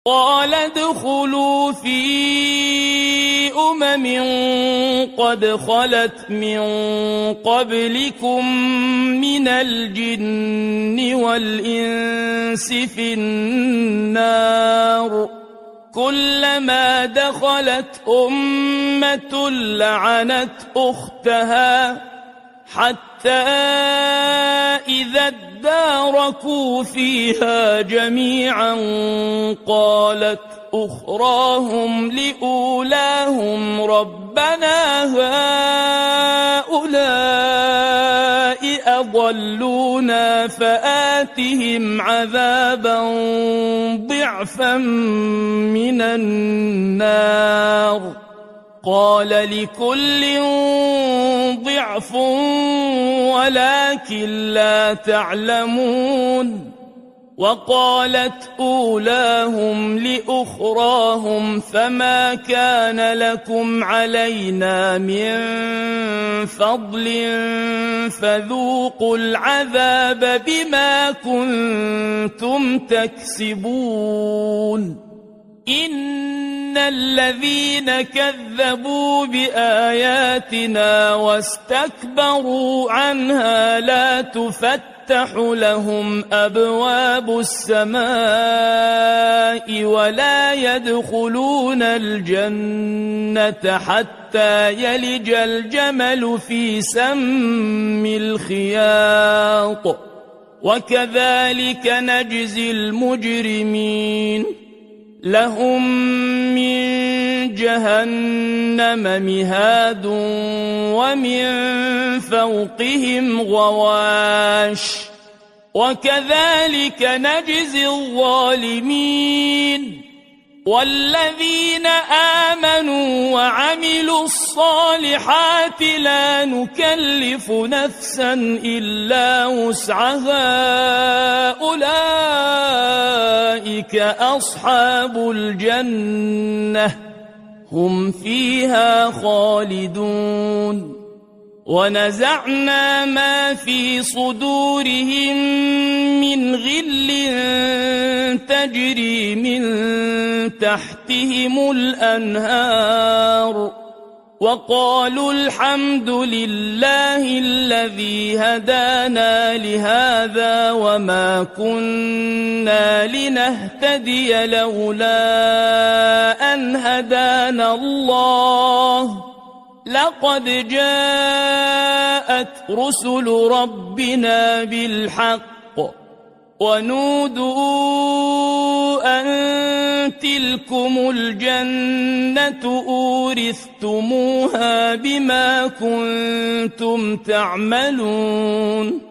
قال ادخلوا في قد خلت من قبلكم من الجن والإنس في النار كلما دخلت أمة لعنت أختها حتى إذا اداركوا فيها جميعا قالت أخراهم لأولاهم ربنا هؤلاء أضلونا فآتهم عذابا ضعفا من النار قال لكل ضعف ولكن لا تعلمون وقالت أولاهم لأخراهم فما كان لكم علينا من فضل فذوقوا العذاب بما كنتم تكسبون إن الذين كذبوا بآياتنا واستكبروا عنها لا تفتح لهم أبواب السماء ولا يدخلون الجنة حتى يلج الجمل في سم الخياط وكذلك نجزي المجرمين لهم من جهنم مهاد ومن فوقهم غواش وكذلك نجزي الظالمين والذين آمنوا وعملوا الصالحات لا نكلف نفسا إلا وسعها أولئك أصحاب الجنة هم فيها خالدون ونزعنا ما في صدورهم من غل تجري من تحتهم الأنهار وقالوا الحمد لله الذي هدانا لهذا وما كنا لنهتدي لولا أن هدانا الله لقد جاءت رسل ربنا بالحق ونودوا أن تلكم الجنة أورثتموها بما كنتم تعملون